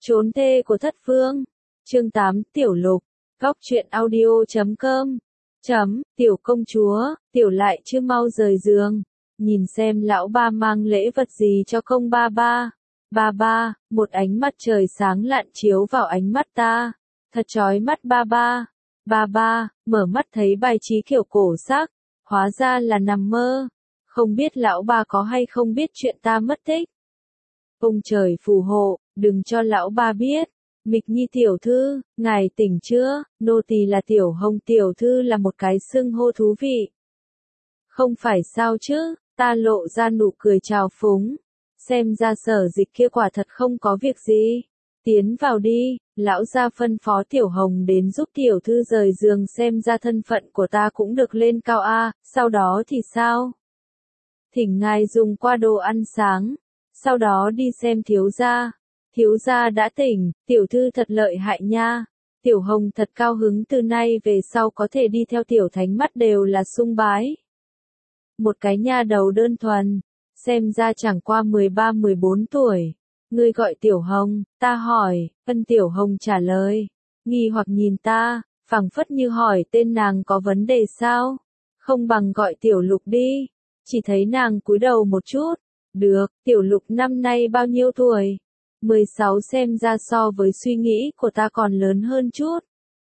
Trốn thê của thất phương. Chương 8 Tiểu Lục. Góc truyện audio.com. Tiểu công chúa, tiểu lại chưa mau rời giường. Nhìn xem lão ba mang lễ vật gì cho công ba ba. Ba ba, một ánh mắt trời sáng lạn chiếu vào ánh mắt ta. Thật chói mắt ba ba. Ba ba, mở mắt thấy bài trí kiểu cổ sắc. Hóa ra là nằm mơ. Không biết lão ba có hay không biết chuyện ta mất tích. Ông trời phù hộ, đừng cho lão ba biết. Mịch Nhi tiểu thư, ngài tỉnh chưa? Nô tỳ là Tiểu Hồng tiểu thư là một cái xưng hô thú vị. Không phải sao chứ, ta lộ ra nụ cười trào phúng. Xem ra Sở Dịch kia quả thật không có việc gì. Tiến vào đi, lão gia phân phó Tiểu Hồng đến giúp tiểu thư rời giường, xem ra thân phận của ta cũng được lên cao a, sau đó thì sao? Thỉnh ngài dùng qua đồ ăn sáng, sau đó đi xem thiếu gia. Thiếu gia đã tỉnh, tiểu thư thật lợi hại nha. Tiểu Hồng thật cao hứng, từ nay về sau có thể đi theo tiểu thánh mắt đều là sung bái. Một cái nha đầu đơn thuần, xem ra chẳng qua 13-14 tuổi. Ngươi gọi Tiểu Hồng, ta hỏi, Tiểu Hồng trả lời. Nghi hoặc nhìn ta, phảng phất như hỏi tên nàng có vấn đề sao? Không bằng gọi Tiểu Lục đi. Chỉ thấy nàng cúi đầu một chút. Được, Tiểu Lục năm nay bao nhiêu tuổi? 16, xem ra so với suy nghĩ của ta còn lớn hơn chút.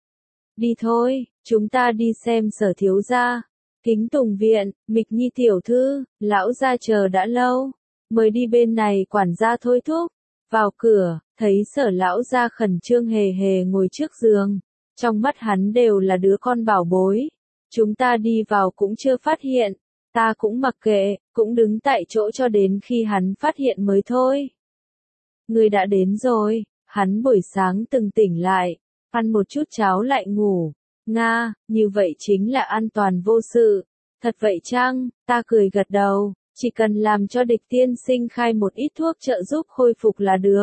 Đi thôi, chúng ta đi xem Sở thiếu gia. Kính Tùng viện, Mịch Nhi tiểu thư, lão gia chờ đã lâu. Mời đi bên này, quản gia thôi thúc. Vào cửa, thấy Sở lão gia khẩn trương hề hề ngồi trước giường. Trong mắt hắn đều là đứa con bảo bối. Chúng ta đi vào cũng chưa phát hiện. Ta cũng mặc kệ, cũng đứng tại chỗ cho đến khi hắn phát hiện mới thôi. Ngươi đã đến rồi, hắn buổi sáng từng tỉnh lại, ăn một chút cháo lại ngủ. Nga, như vậy chính là an toàn vô sự. Thật vậy chăng? Ta cười gật đầu, chỉ cần làm cho Địch tiên sinh khai một ít thuốc trợ giúp khôi phục là được.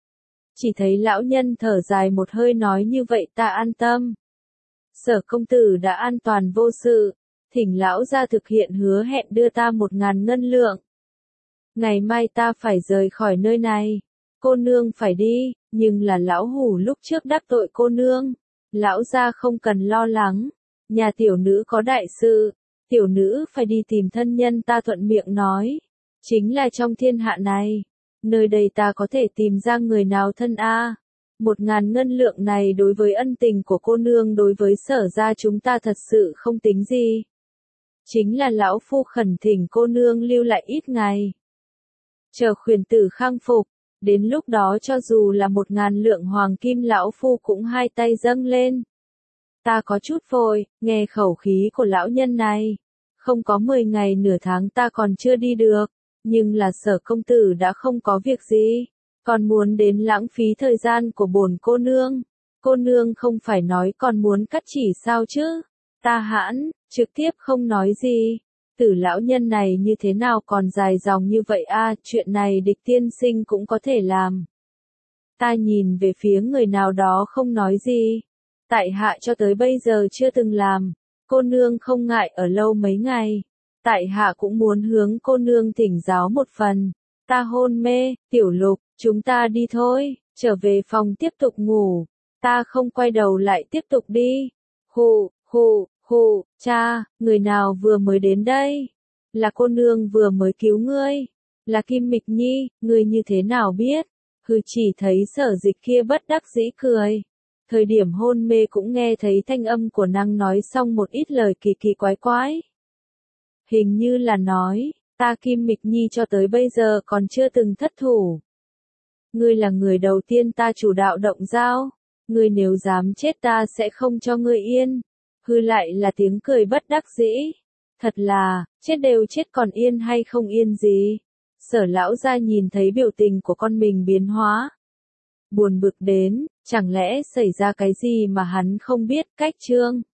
Chỉ thấy lão nhân thở dài một hơi nói như vậy ta an tâm. Sở công tử đã an toàn vô sự, thỉnh lão ra thực hiện hứa hẹn đưa ta 1.000 ngân lượng. Ngày mai ta phải rời khỏi nơi này. Cô nương phải đi, nhưng là lão hủ lúc trước đắc tội cô nương. Lão gia không cần lo lắng. Nhà tiểu nữ có đại sự. Tiểu nữ phải đi tìm thân nhân ta thuận miệng nói. Chính là trong thiên hạ này. Nơi đây ta có thể tìm ra người nào thân a. 1.000 ngân lượng này đối với ân tình của cô nương đối với Sở gia chúng ta thật sự không tính gì. Chính là lão phu khẩn thỉnh cô nương lưu lại ít ngày. Chờ khuyển tử khang phục. Đến lúc đó cho dù là 1.000 lượng hoàng kim lão phu cũng hai tay dâng lên. Ta có chút vội, nghe khẩu khí của lão nhân này. Không có 10 ngày nửa tháng ta còn chưa đi được. Nhưng là Sở công tử đã không có việc gì. Còn muốn đến lãng phí thời gian của bổn cô nương. Cô nương không phải nói còn muốn cắt chỉ sao chứ. Ta hãn, trực tiếp không nói gì. Tử lão nhân này như thế nào còn dài dòng như vậy a, chuyện này Địch tiên sinh cũng có thể làm. Ta nhìn về phía người nào đó không nói gì. Tại hạ cho tới bây giờ chưa từng làm. Cô nương không ngại ở lâu mấy ngày. Tại hạ cũng muốn hướng cô nương thỉnh giáo một phần. Ta hôn mê, Tiểu Lục, chúng ta đi thôi, trở về phòng tiếp tục ngủ. Ta không quay đầu lại tiếp tục đi. Hù, cha, người nào vừa mới đến đây? Là cô nương vừa mới cứu ngươi. Là Kim Mịch Nhi, ngươi như thế nào biết? Chỉ thấy Sở Dịch kia bất đắc dĩ cười. Thời điểm hôn mê cũng nghe thấy thanh âm của nàng nói xong một ít lời kỳ kỳ quái quái. Hình như là nói, ta Kim Mịch Nhi cho tới bây giờ còn chưa từng thất thủ. Ngươi là người đầu tiên ta chủ đạo động dao. Ngươi nếu dám chết ta sẽ không cho ngươi yên. Lại là tiếng cười bất đắc dĩ. Thật là, chết đều chết còn yên hay không yên gì. Sở lão gia nhìn thấy biểu tình của con mình biến hóa. Buồn bực đến, chẳng lẽ xảy ra cái gì mà hắn không biết. Cách chương